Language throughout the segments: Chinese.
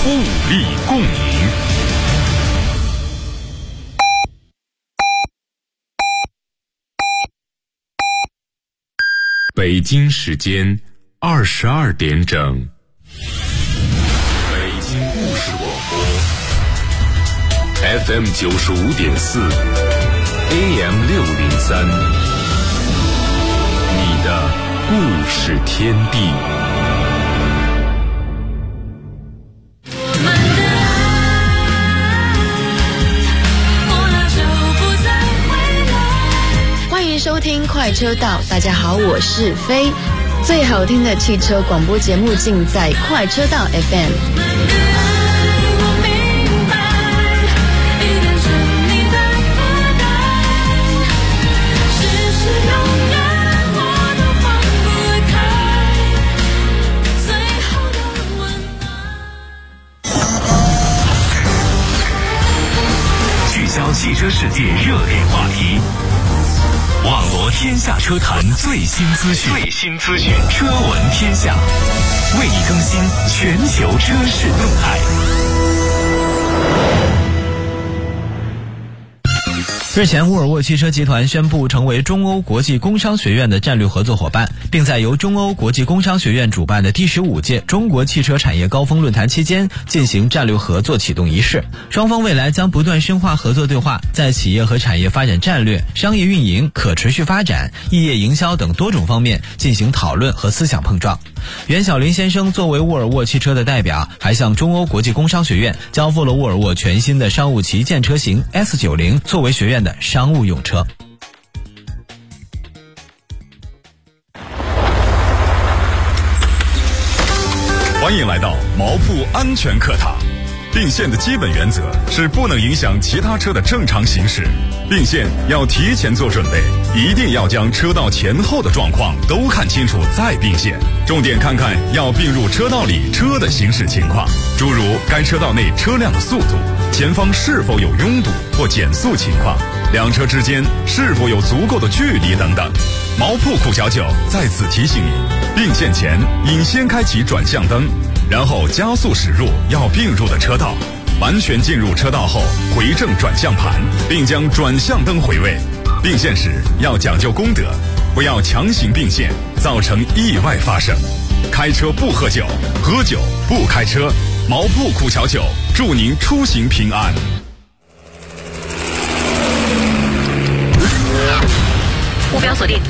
互利共赢。北京时间22点整，北京故事广播 FM 95.4 AM 603，你的故事天地。 欢迎收听快车道，大家好，我是飞。最好听的汽车广播节目尽在快车道 FM。 聚焦汽车世界热点话题，网罗天下车坛最新资讯，车闻天下，为你更新全球车市动态。 日前，沃尔沃汽车集团宣布成为中欧国际工商学院的战略合作伙伴，并在由中欧国际工商学院主办的第15届中国汽车产业高峰论坛期间进行战略合作启动仪式。双方未来将不断深化合作对话，在企业和产业发展战略、商业运营、可持续发展、异业营销等多种方面进行讨论和思想碰撞。袁晓林先生作为沃尔沃汽车的代表，还向中欧国际工商学院交付了沃尔沃全新的商务旗舰车型 S90 作为学院的商务用车。 欢迎来到毛铺安全课堂。并线的基本原则是不能影响其他车的正常行驶，并线要提前做准备，一定要将车道前后的状况都看清楚再并线。重点看看要并入车道里车的行驶情况，诸如该车道内车辆的速度，前方是否有拥堵或减速情况，两车之间是否有足够的距离等等。毛铺酷99在此提醒你，并线前应先开启转向灯，然后加速驶入要并入的车道，完全进入车道后回正转向盘，并将转向灯回位。并线时要讲究公德，不要强行并线，造成意外发生。开车不喝酒，喝酒不开车。毛铺酷99祝您出行平安。 目标锁定，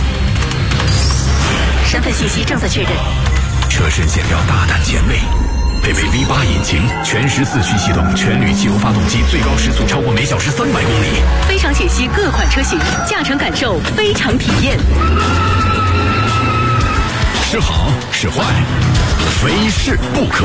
身份信息正在确认。 车身线条大胆前卫，配备 V8 引擎，全时4驱系统，全铝汽油发动机，最高时速超过每小时300公里。 非常解析各款车型，驾乘感受非常体验。 是好是坏，非试不可。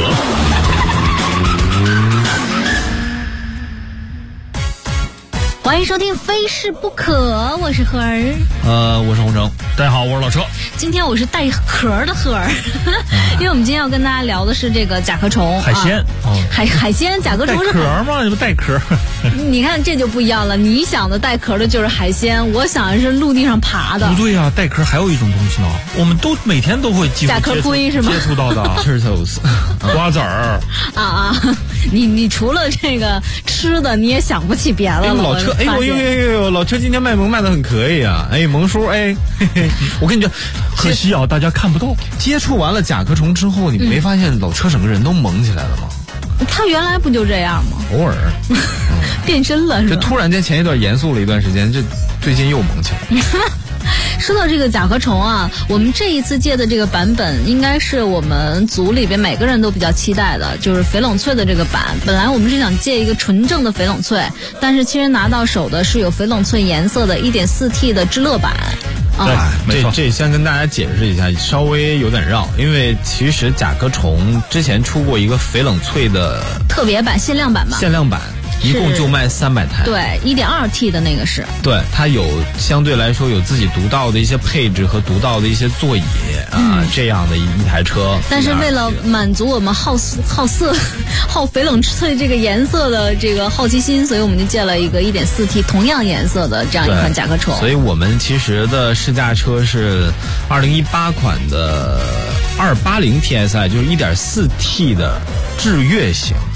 欢迎收听非试不可，我是赫儿， 我是洪城， 大家好，我是老车。 今天我是带壳的赫儿，因为我们今天要跟大家聊的是这个甲壳虫海鲜， 海鲜甲壳虫是带壳吗？你不带壳？ 你看这就不一样了，你想的带壳的就是海鲜，我想的是陆地上爬的。 不对啊，带壳还有一种东西呢，我们都每天都会甲壳龟是吗？ 接触到的 turtles 瓜子儿你除了这个吃的，你也想不起别的了。 老车，老车今天卖萌卖的很可以啊！萌叔，我跟你说， 可惜啊，大家看不到。 接触完了甲壳虫之后，你没发现老车整个人都萌起来了吗？ 他原来不就这样吗？ 偶尔变身了是吧？ 这突然间前一段严肃了一段时间，这最近又萌起来了。 说到这个甲壳虫啊，我们这一次借的这个版本应该是我们组里边每个人都比较期待的，就是翡冷翠的这个版。本来我们是想借一个纯正的翡冷翠，但是其实拿到手的是有翡冷翠颜色的 1.4T 的智乐版。 这先跟大家解释一下，稍微有点绕，因为其实甲壳虫之前出过一个翡冷翠的特别版、限量版吧？ 限量版。一共就卖300台， 对，1.2T 的那个是， 对，它有相对来说有自己独到的一些配置和独到的一些座椅这样的一台车。 但是为了满足我们好翡冷翠这个颜色的这个好奇心，所以我们就借了一个 1.4T 同样颜色的这样一款甲壳虫。 所以我们其实的试驾车是2018款的280 TSI， 就是 1.4T 的致悦型。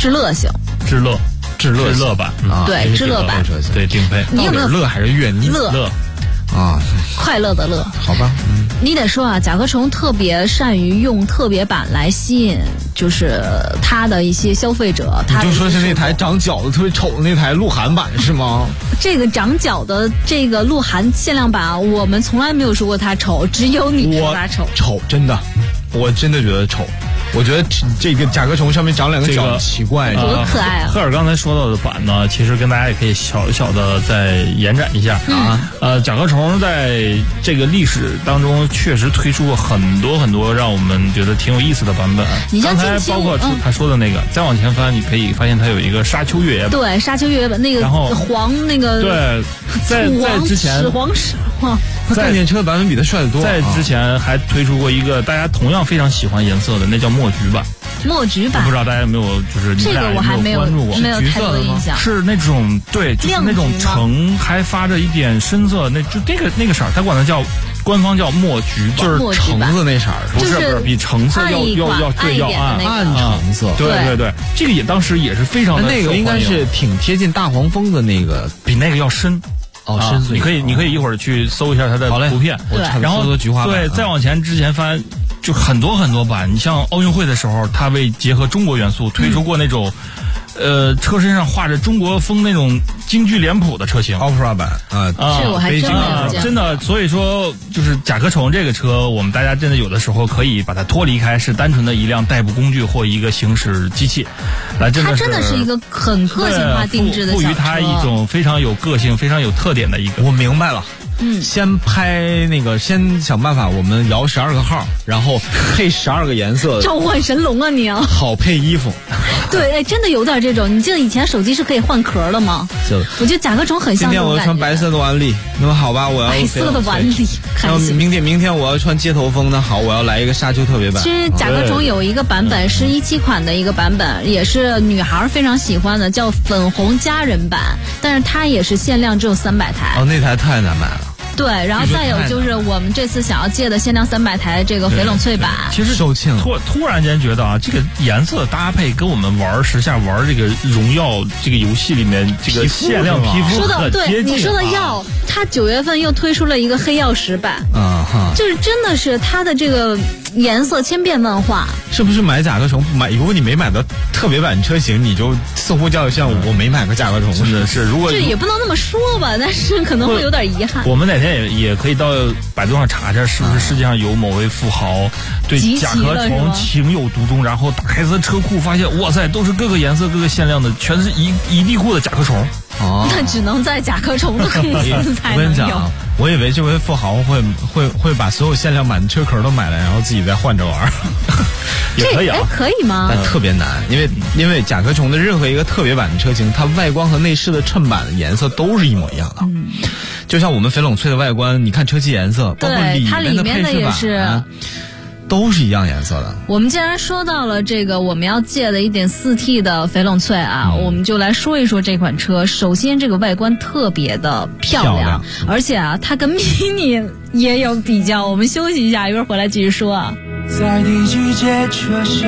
智乐型。 智乐版啊， 对，智乐版， 对，顶配。 你有没有乐还是乐？ 乐啊， 快乐的乐。 好吧， 你得说啊，甲壳虫特别善于用特别版来吸引，就是他的一些消费者。 你就说是那台长脚的特别丑的那台鹿晗版是吗？ 这个长脚的这个鹿晗限量版，我们从来没有说过它丑，只有你说它丑。 丑，真的，我真的觉得丑。我觉得这个甲壳虫上面长两个脚奇怪， 多可爱啊！ 赫尔刚才说到的版呢，其实跟大家也可以小小的再延展一下啊。甲壳虫在这个历史当中确实推出过很多很多让我们觉得挺有意思的版本。刚才包括他说的那个，再往前翻，你可以发现它有一个沙丘越野版。 对，沙丘越野版那个，然后黄那个对，在之前屎黄。 他概念车的版本比他帅得多。 在之前还推出过一个大家同样非常喜欢颜色的，那叫墨橘版。 墨橘版， 我不知道大家有没有就是这个我还没有关注过， 没有太多的印象。 是那种对，就是那种橙还发着一点深色，那就那个色儿，他管它叫。官方叫墨橘版， 就是橙子那色儿， 不是比橙色要暗橙色。 对，这个也当时也是非常的那个应该是挺贴近大黄蜂的那个， 比那个要深。 深邃。 你可以一会儿去搜一下它的图片，然后菊花版。 对，再往前之前翻，就很多很多版。你像奥运会的时候，它为结合中国元素推出过那种。车身上画着中国风那种京剧脸谱的车型 ，Opera 版这我还真没有见。 真的，所以说就是甲壳虫这个车，我们大家真的有的时候可以把它脱离开，是单纯的一辆代步工具或一个行驶机器，它真的是一个很个性化定制的小车， 赋予它一种非常有个性、非常有特点的一个。 我明白了。先拍那个，先想办法，我们摇12个号，然后配12个颜色， 召唤神龙啊你啊！ 好配衣服。 对，真的有点这种。你记得以前手机是可以换壳的吗？我觉得甲壳虫很像这种感觉。 今天我要穿白色的晚礼，那么好吧，我要白色的晚礼。 然后明天我要穿街头风，那好，我要来一个沙丘特别版。 其实甲壳虫有一个版本是17款的一个版本，也是女孩非常喜欢的，叫粉红佳人版，但是它也是限量只有300台。 那台太难买了。 对，然后再有就是我们这次想要借的限量300台这个翡冷翠版， 其实售罄。 突然间觉得啊，这个颜色搭配跟我们时下玩这个荣耀这个游戏里面这个限量皮肤很接近。 你说的药，它9月份又推出了一个黑曜石版，就是真的是它的这个颜色千变万化。 是不是买甲壳虫如果你没买到特别版车型，你就似乎叫像我没买过甲壳虫。 真的是，如果这也不能那么说吧，但是可能会有点遗憾。 我们哪天也可以到百度上查一下，是不是世界上有某位富豪对甲壳虫情有独钟，然后打开他的车库，发现哇塞，都是各个颜色、各个限量的，全是一地库的甲壳虫。 那只能在甲壳虫的公司才能有。 我跟你讲，我以为这位富豪会把所有限量版的车壳都买来，然后自己再换着玩。 也可以啊， 可以吗？ 但特别难，因为甲壳虫的任何一个特别版的车型，它外观和内饰的衬板的颜色都是一模一样的。就像我们翡冷翠的外观，你看车漆颜色，包括它里面的也是。 都是一样颜色的。 我们既然说到了这个我们要借的 1.4T 的翡冷翠啊，我们就来说一说这款车。首先这个外观特别的漂亮，而且啊它跟 Mini 也有比较。我们休息一下，一会儿回来继续说啊。 在第几节车厢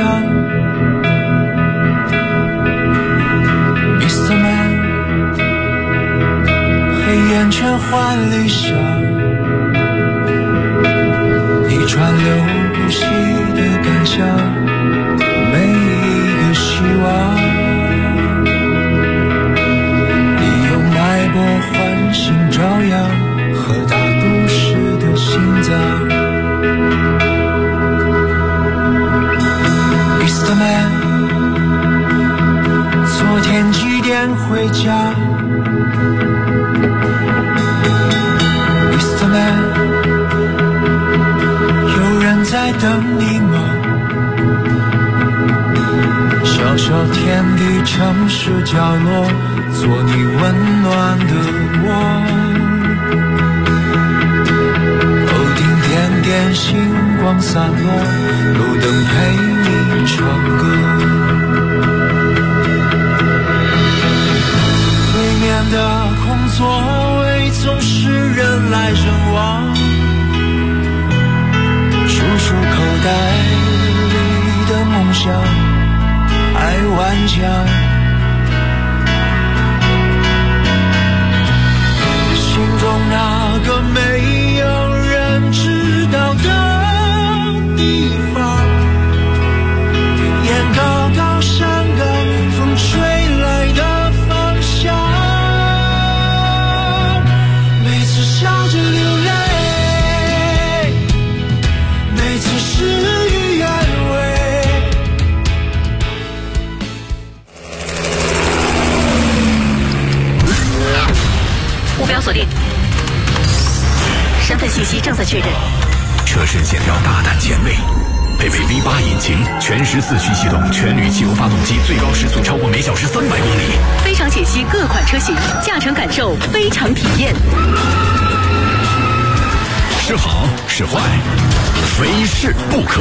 Mr. Man 黑眼圈换理想，你川流不息的感想，每一个希望，你用脉搏唤醒朝阳和大都市的心脏。Mr. Man 昨天几点回家 Mr. Man 有人在等你吗？小小天地城市角落，做你温暖的窝，头顶点点星光散落，路灯陪你唱歌。对面的空座位总是人来人往，数数口袋里的梦想，还完讲，心中那个没有人知道的地方，眼高高山高，风吹来的方向，每次笑着流泪，每次事与愿违。 目标锁定，身份信息正在确认。 车身线条大胆前卫，配备 V8 引擎，全时4驱系统，全铝汽油发动机，最高时速超过每小时300公里。 非常解析各款车型，驾乘感受非常体验。 是好是坏，非试不可。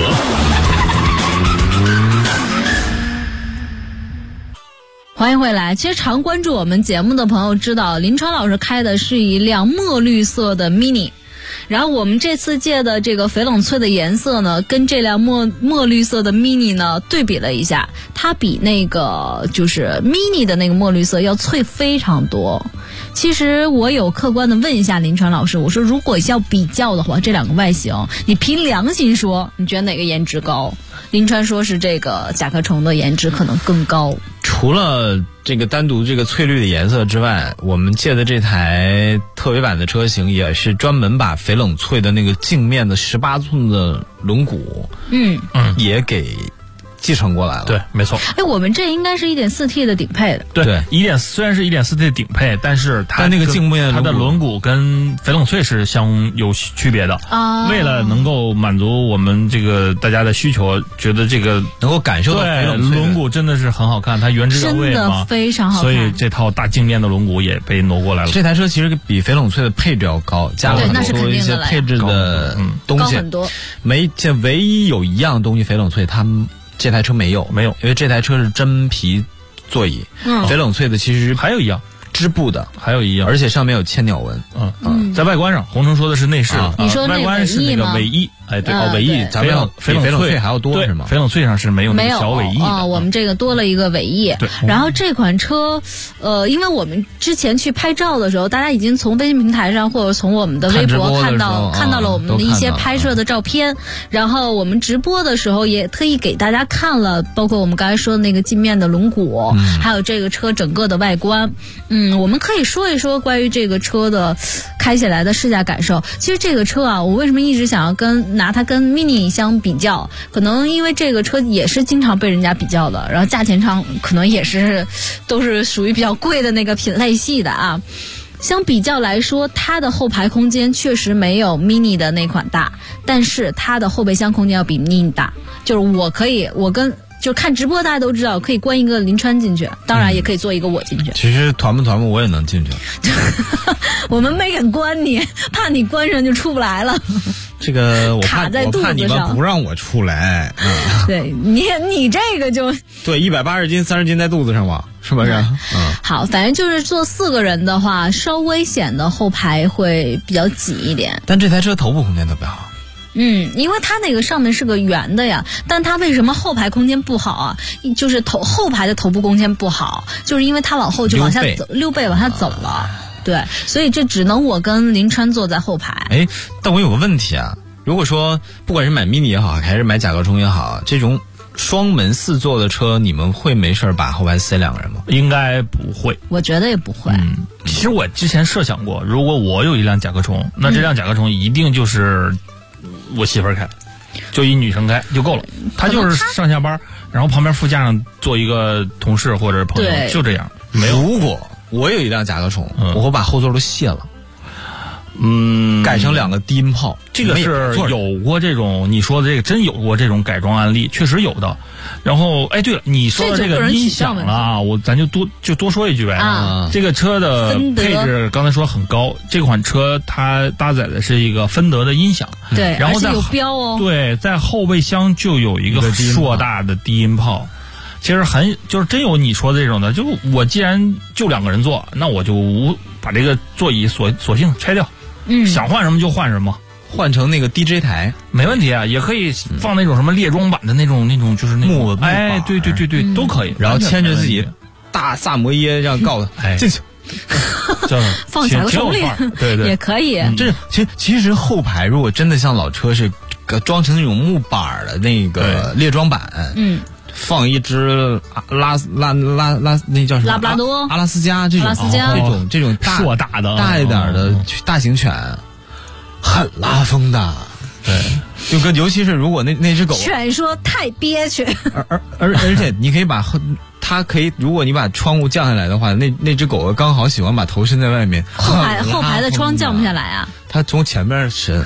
欢迎回来。其实常关注我们节目的朋友知道，林川老师开的是一辆墨绿色的 Mini， 然后我们这次借的这个翡冷翠的颜色呢，跟这辆墨绿色的 Mini 呢对比了一下，它比那个就是 Mini 的那个墨绿色要翠非常多。其实我有客观的问一下林川老师，我说如果要比较的话，这两个外形，你凭良心说，你觉得哪个颜值高？林川说是这个甲壳虫的颜值可能更高。 除了这个单独这个翠绿的颜色之外，我们借的这台特别版的车型也是专门把翡冷翠的那个镜面的18寸的轮毂，也给继承过来了。 对，没错。 哎，我们这应该是 1.4T 的顶配的。 对，虽然是 1.4T 的顶配，但是它那个镜面它的轮毂跟翡冷翠是有区别的啊。为了能够满足我们这个大家的需求，觉得这个能够感受到翡冷翠轮毂真的是很好看，它原汁原味嘛， 真的非常好看。 所以这套大镜面的轮毂也被挪过来了。 这台车其实比翡冷翠的配置要高，加了很多一些配置的东西， 高很多。 唯一有一样东西翡冷翠他们这台车没有，因为这台车是真皮座椅。翡冷翠的其实还有一样织布的， 还有一样， 而且上面有千鸟纹。 在外观上，红城说的是内饰， 你说外观是那个尾翼。 哎，对，尾翼，咱们比翡冷翠还要多是吗？ 翡冷翠上是没有那个小尾翼的。 我们这个多了一个尾翼。 对。 然后这款车，因为我们之前去拍照的时候，大家已经从微信平台上或者从我们的微博看到了我们的一些拍摄的照片。然后我们直播的时候也特意给大家看了，包括我们刚才说的那个镜面的轮毂，还有这个车整个的外观。我们可以说一说关于这个车的开起来的试驾感受。其实这个车啊，我为什么一直想要拿它跟 Mini 相比较，可能因为这个车也是经常被人家比较的，然后价钱上可能也是都是属于比较贵的那个品类系的啊。相比较来说，它的后排空间确实没有 Mini 的那款大，但是它的后备箱空间要比 Mini 大。就是就看直播大家都知道，可以关一个林川进去，当然也可以做一个我进去。 其实团不我也能进去。 我们没敢关你，怕你关上就出不来了。 这个我卡在肚子上， 我怕你们不让我出来。 对你这个就对180斤30斤在肚子上吧，是不是？ 好，反正就是坐4个人的话，稍微显得后排会比较挤一点。 但这台车头部空间特别好。 因为它那个上面是个圆的呀，但它为什么后排空间不好啊？就是后排的头部空间不好，就是因为它往后就往下走，溜背往下走了。对，所以这只能我跟林川坐在后排。 哎，但我有个问题啊，如果说不管是买 Mini 也好，还是买甲壳虫也好，这种双门4座的车，你们会没事把后排塞2个人吗？ 应该不会， 我觉得也不会。 其实我之前设想过，如果我有一辆甲壳虫，那这辆甲壳虫一定就是我媳妇儿开，就一女生开就够了。她就是上下班，然后旁边副驾上坐一个同事或者朋友，就这样。没有。 如果我有一辆甲壳虫，我会把后座都卸了。改成2个低音炮， 这个是有过这种你说的这个真有过这种改装案例，确实有的。然后，哎，对了，你说的这个音响了，咱就多说一句呗。这个车的配置刚才说很高，这款车它搭载的是一个芬德的音响， 对， 然后有标哦。 对，在后备箱就有一个硕大的低音炮。其实就是真有你说的这种的，就我既然就2个人坐，那我就把这个座椅索性拆掉。想换什么就换什么， 换成那个 DJ 台， 没问题啊，也可以放那种什么列装版的那种就是那种木哎，对，都可以。 然后牵着自己大萨摩耶，这样告他进去。 放假个手里， 对， 也可以。 这其实后排如果真的像老车是装成那种木板的那个列装版，放一只那叫什么？ 拉布拉多、 阿拉斯加这种硕大的大一点的大型犬，很拉风的。对，就跟尤其是如果那只狗， 犬说太憋屈， 而且你可以把它可以，如果你把窗户降下来的话，那只狗刚好喜欢把头伸在外面。 后排的窗降不下来啊？ 它从前面伸。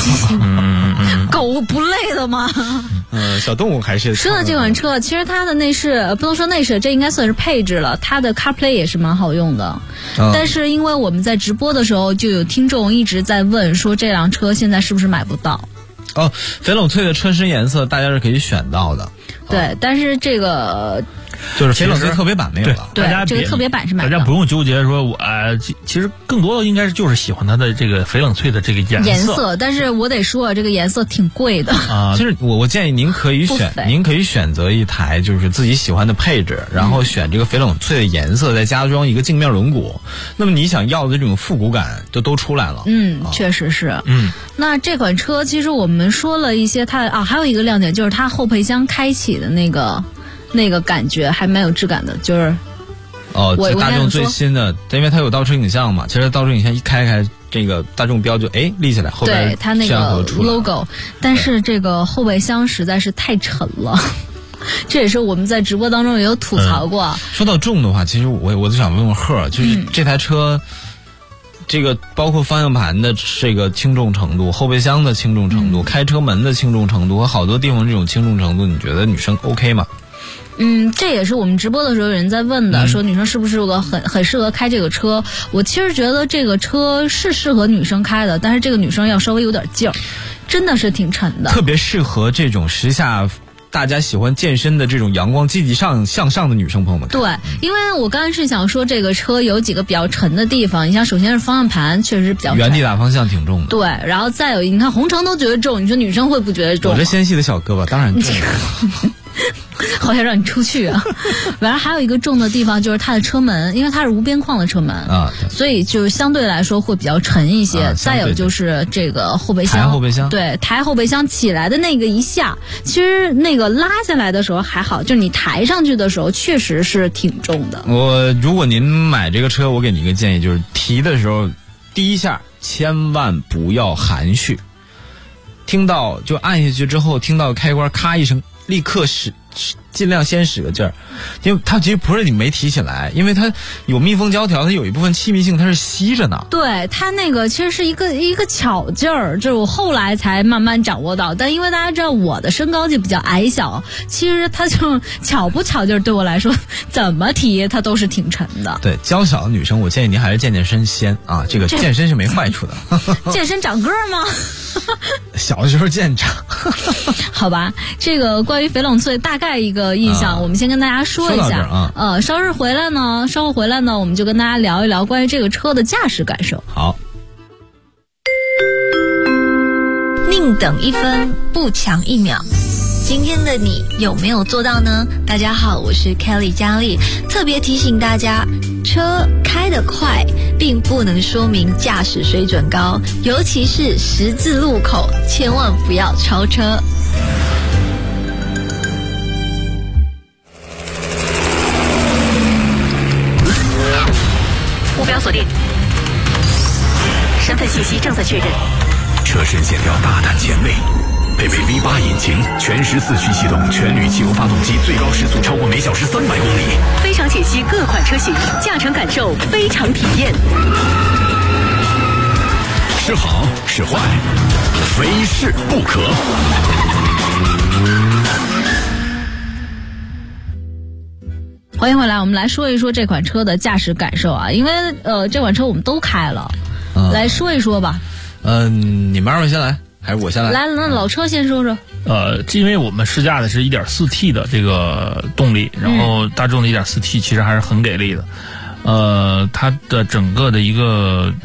狗不累的吗？ 小动物还是。 说到这款车，其实它的内饰不能说内饰，这应该算是配置了。它的 CarPlay 也是蛮好用的，但是因为我们在直播的时候就有听众一直在问说这辆车现在是不是买不到。 翡冷翠的车身颜色大家是可以选到的。 对，但是这个。 就是翡冷翠特别版没有了， 对，这个特别版是买的。 大家不用纠结说其实更多的应该就是喜欢它的这个翡冷翠的这个颜色。 但是我得说这个颜色挺贵的啊。就是我建议您可以选择一台就是自己喜欢的配置，然后选这个翡冷翠的颜色，再加装一个镜面轮毂，那么你想要的这种复古感就都出来了。 确实是。那这款车其实我们说了一些它还有一个亮点就是它后备箱开启的那个感觉还蛮有质感的，就是这大众最新的，因为它有倒车影像嘛，其实倒车影像一开这个大众标就立起来，后边对它那个 logo， 但是这个后备箱实在是太沉了。这也是我们在直播当中也有吐槽过。 说到重的话，其实我就想问问贺，就是这台车。这个包括方向盘的这个轻重程度，后备箱的轻重程度，开车门的轻重程度和好多地方这种轻重程度，你觉得女生 OK 吗？ 这也是我们直播的时候有人在问的，说女生是不是很适合开这个车？我其实觉得这个车是适合女生开的，但是这个女生要稍微有点劲儿，真的是挺沉的。 特别适合这种时下大家喜欢健身的这种阳光积极向上的女生朋友们。 对，因为我刚才是想说这个车有几个比较沉的地方，你像首先是方向盘确实比较沉， 原地打方向挺重的。 对，然后再有你看红橙都觉得重，你说女生会不觉得重吗？ 我这纤细的小胳膊当然重。 好想让你出去啊！反正还有一个重的地方就是它的车门，因为它是无边框的车门啊，所以就相对来说会比较沉一些。再有就是这个后备箱，抬后备箱起来的那个一下，其实那个拉下来的时候还好，就是你抬上去的时候确实是挺重的。 如果您买这个车，我给您一个建议，就是提的时候第一下千万不要含蓄，听到就按下去之后，听到开关咔一声，立刻尽量先使个劲儿，因为它其实不是你没提起来，因为它有密封胶条，它有一部分气密性它是吸着呢。 对，它那个其实是一个巧劲儿，就是我后来才慢慢掌握到。但因为大家知道我的身高就比较矮小，其实它就巧不巧劲儿对我来说，怎么提它都是挺沉的。 对，娇小的女生，我建议您还是健身先啊，这个健身是没坏处的。 健身长个儿吗？ 小的时候见长。 好吧，这个关于翡冷翠大概一个印象，我们先跟大家说一下。稍后回来呢，我们就跟大家聊一聊关于这个车的驾驶感受。 好。 宁等一分，不强一秒。今天的你有没有做到呢？大家好，我是 Kelly 佳丽，特别提醒大家，车开得快并不能说明驾驶水准高，尤其是十字路口，千万不要超车。 目标锁定，身份信息正在确认。 车身线条大胆前卫，配备 V8 引擎，全时四驱系统，全铝汽油发动机，最高时速超过每小时300公里。 非常解析各款车型，驾乘感受非常体验。 是好是坏，非试不可。 欢迎回来，我们来说一说这款车的驾驶感受啊，因为这款车我们都开了，来说一说吧。 你们二位先来，还是我先来？ 来，那老车先说说。 因为我们试驾的是 1.4T 的这个动力，然后大众的 1.4T 其实还是很给力的。它的整个的一个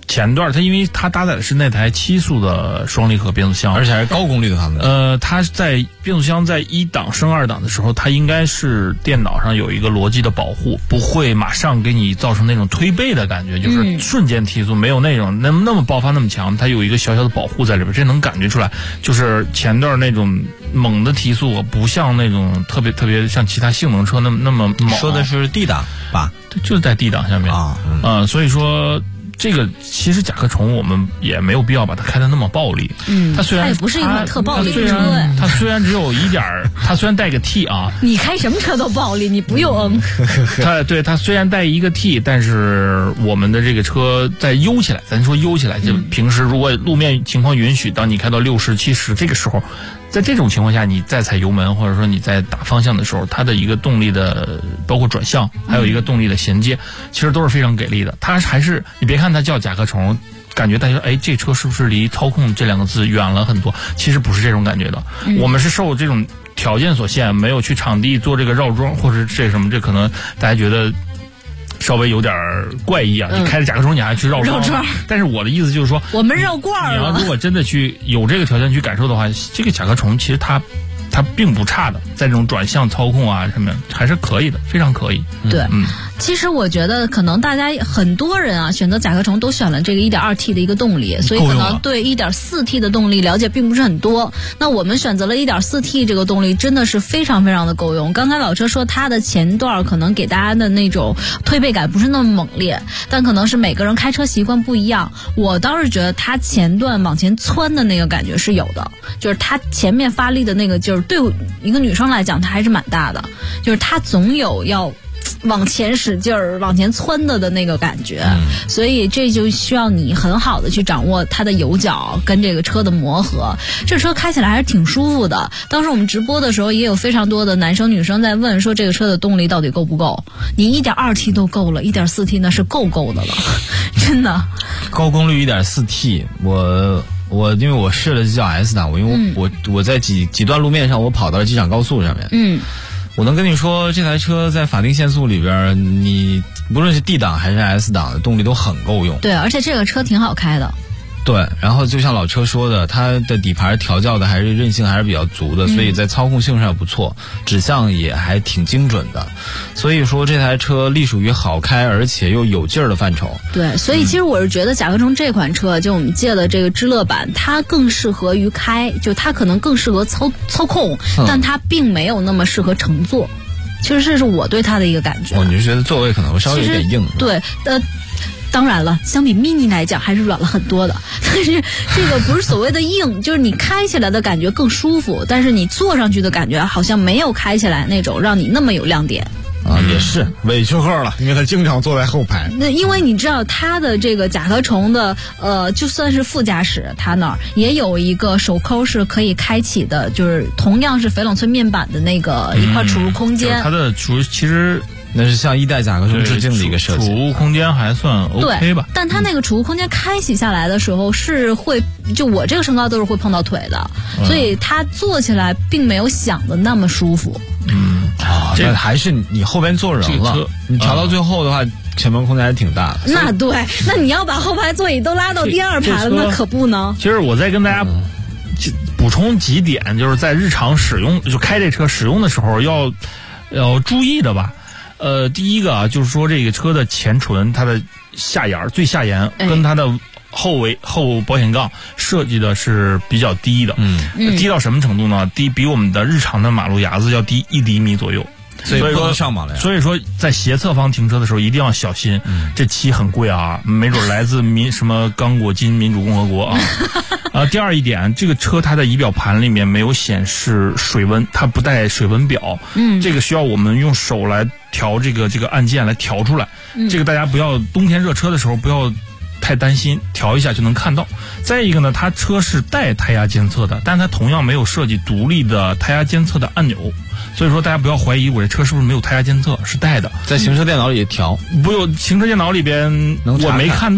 前段它因为它搭载的是那台7速的双离合变速箱， 而且还是高功率的航能。它在变速箱在1档升2档的时候，它应该是电脑上有一个逻辑的保护，不会马上给你造成那种推背的感觉，就是瞬间提速，没有那种那么爆发那么强，它有一个小小的保护在里边，这能感觉出来。就是前段那种猛的提速，不像那种特别像其他性能车那么猛。 说的是 D 档吧？ 对，就是在 D 档下面啊，所以说。这个其实甲壳虫我们也没有必要把它开得那么暴力。它虽然它也不是一款特暴力的车它虽然只有它虽然带个 T 啊， 你开什么车都暴力，你不用它虽然带一个 T， 但是我们的这个车在悠起来，咱说悠起来，就平时如果路面情况允许，当你开到60、70这个时候。在这种情况下，你再踩油门，或者说你在打方向的时候，它的一个动力的，包括转向，还有一个动力的衔接，其实都是非常给力的。它还是你别看它叫甲壳虫，感觉大家这车是不是离操控这2个字远了很多？其实不是这种感觉的。我们是受这种条件所限，没有去场地做这个绕桩，或者这什么，这可能大家觉得。稍微有点怪异啊！你开着甲壳虫，你还去绕桩？但是我的意思就是说， 我们绕罐了。 你要如果真的去有这个条件去感受的话，这个甲壳虫其实它并不差的，在这种转向操控啊什么还是可以的，非常可以。 对，其实我觉得可能大家很多人啊选择甲壳虫都选了这个 1.2T 的一个动力，所以可能对 1.4T 的动力了解并不是很多。那我们选择了 1.4T 这个动力真的是非常非常的够用。刚才老车说它的前段可能给大家的那种推背感不是那么猛烈，但可能是每个人开车习惯不一样。我倒是觉得它前段往前窜的那个感觉是有的，就是它前面发力的那个劲儿，对一个女生来讲它还是蛮大的，就是它总有要往前使劲儿、往前窜的那个感觉，所以这就需要你很好的去掌握它的油脚跟这个车的磨合。这车开起来还是挺舒服的。当时我们直播的时候，也有非常多的男生女生在问说，这个车的动力到底够不够？你 1.2T 都够了，1.4T 那是够的了，真的。 高功率 1.4T， 我因为我试的是叫 S 档，因为我在几段路面上，我跑到了机场高速上面。我能跟你说，这台车在法定限速里边，你不论是 D 档还是 S 档的动力都很够用。 对，而且这个车挺好开的。 对，然后就像老车说的，它的底盘调教的还是韧性还是比较足的，所以在操控性上不错，指向也还挺精准的。所以说这台车隶属于好开而且又有劲儿的范畴。 对，所以其实我是觉得甲壳虫这款车，就我们借的这个知乐版，它更适合于开，就它可能更适合操控，但它并没有那么适合乘坐。其实这是我对它的一个感觉。 你是觉得座位可能稍微有点硬？ 对，当然了，相比 mini 来讲还是软了很多的，但是这个不是所谓的硬，就是你开起来的感觉更舒服，但是你坐上去的感觉好像没有开起来那种让你那么有亮点。 也是委屈贺了，因为他经常坐在后排。 那因为你知道他的这个甲壳虫的就算是副驾驶，他那儿也有一个手扣是可以开启的，就是同样是翡冷翠面板的那个一块储物空间。 它的其实那是向1代甲壳虫致敬的一个设计， 储物空间还算 OK 吧。 但它那个储物空间开启下来的时候是会，就我这个身高都是会碰到腿的，所以它坐起来并没有想的那么舒服。 这还是你后边坐人了，你调到最后的话，前门空间还挺大的。 那对，那你要把后排座椅都拉到第2排了，那可不呢。 其实我再跟大家补充几点，就是在日常使用就开这车使用的时候要注意的吧。第一个啊，就是说这个车的前唇，它的最下沿跟它的后保险杠设计的是比较低的，低到什么程度呢？低比我们的日常的马路牙子要低1厘米左右。 所以不能上马了呀。 所以说，在斜侧方停车的时候一定要小心，这漆很贵啊，没准来自什么刚果金民主共和国啊。第二一点，这个车它的仪表盘里面没有显示水温，它不带水温表，这个需要我们用手来调这个按键来调出来。这个大家不要冬天热车的时候不要太担心，调一下就能看到。再一个呢，它车是带胎压监测的，但它同样没有设计独立的胎压监测的按钮，所以说大家不要怀疑我这车是不是没有胎压监测，是带的。 在行车电脑里调？ 不用，行车电脑里边我没看到。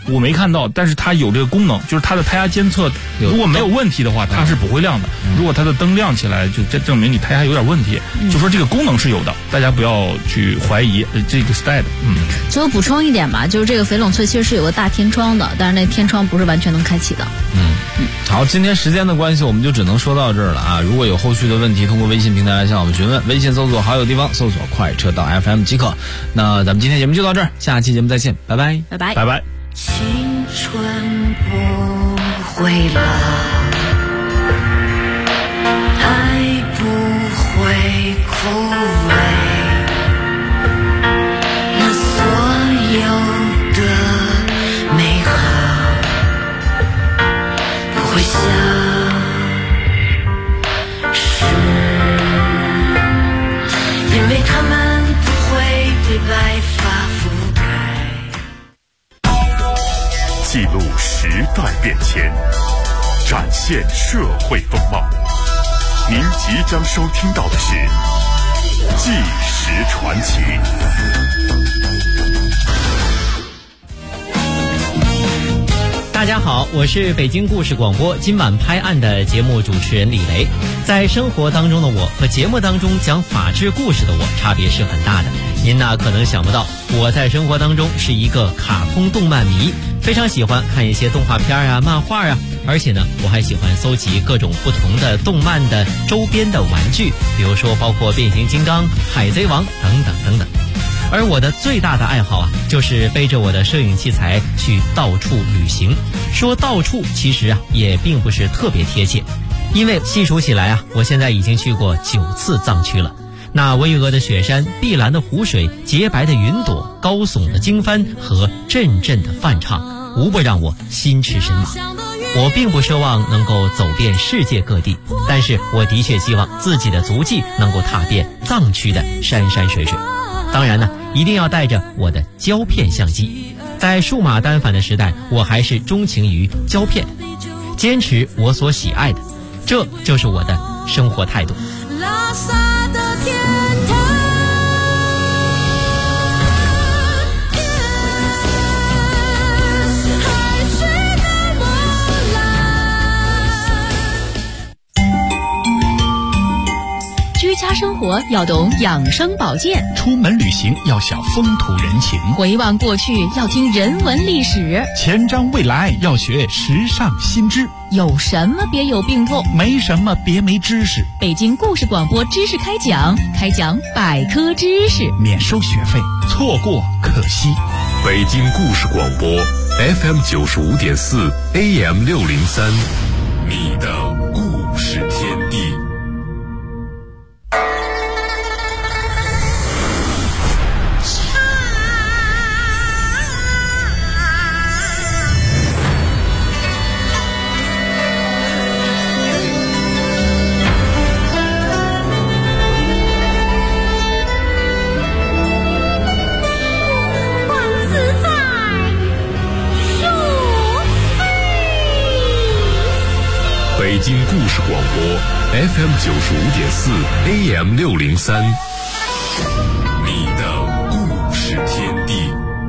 我没看到，但是它有这个功能，就是它的胎压监测如果没有问题的话，它是不会亮的。如果它的灯亮起来，就这证明你胎压有点问题。就说这个功能是有的，大家不要去怀疑，这个是带的。 最后补充一点吧，就是这个翡冷翠其实是有个大天窗的，但是那天窗不是完全能开启的。 好，今天时间的关系，我们就只能说到这儿了啊！如果有后续的问题，通过微信平台来向我们询问，微信搜索好友地方，搜索快车道 FM 即可。那咱们今天节目就到这儿，下期节目再见，拜拜， 拜拜， 拜拜。 青春不会老，爱不会枯萎，那所有的美好不会消失，因为它们不会被白发覆盖。 记录时代变迁，展现社会风貌。您即将收听到的是《纪实传奇》。 大家好，我是北京故事广播今晚拍案的节目主持人李雷。在生活当中的我和节目当中讲法治故事的我差别是很大的。您呢可能想不到，我在生活当中是一个卡通动漫迷，非常喜欢看一些动画片啊、漫画啊，而且呢我还喜欢搜集各种不同的动漫的周边的玩具，比如说包括变形金刚、海贼王等等等等。而我的最大的爱好啊，就是背着我的摄影器材去到处旅行。说到处其实啊也并不是特别贴切，因为细数起来啊，我现在已经去过9次藏区了。那巍峨的雪山、碧蓝的湖水、洁白的云朵、高耸的经幡和阵阵的梵唱，无不让我心驰神往。我并不奢望能够走遍世界各地，但是我的确希望自己的足迹能够踏遍藏区的山山水水。当然呢，一定要带着我的胶片相机。在数码单反的时代，我还是钟情于胶片，坚持我所喜爱的，这就是我的生活态度。 拉萨的天堂，海水那么蓝。 居家生活要懂养生保健， 出门旅行要晓风土人情， 回望过去要听人文历史， 前瞻未来要学时尚新知。 有什么别有病痛， 没什么别没知识。 北京故事广播知识开讲，开讲百科知识， 免收学费，错过可惜。 北京故事广播 FM 95.4 AM 603，你的故事天地。北京故事广播 FM 95.4 AM 603，你的故事天地。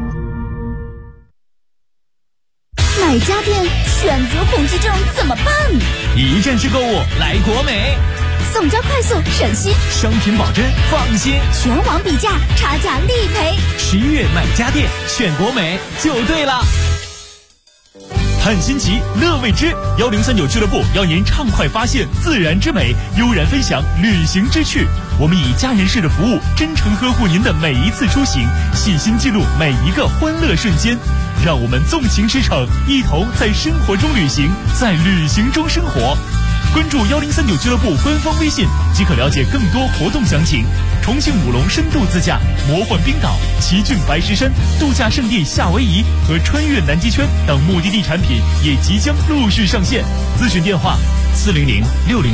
买家电选择恐惧症怎么办？ 一站式购物来国美， 送交快速省心， 商品保真放心， 全网比价，差价立赔。 11月买家电选国美就对了。探新奇，乐未知，1039俱乐部邀您畅快发现自然之美，悠然分享旅行之趣。我们以家人式的服务，真诚呵护您的每一次出行，细心记录每一个欢乐瞬间。让我们纵情驰骋，一同在生活中旅行，在旅行中生活。关注1039俱乐部官方微信，即可了解更多活动详情。重庆武隆深度自驾、魔幻冰岛、奇骏白石山、度假胜地夏威夷和穿越南极圈等目的地产品也即将陆续上线。咨询电话：40060。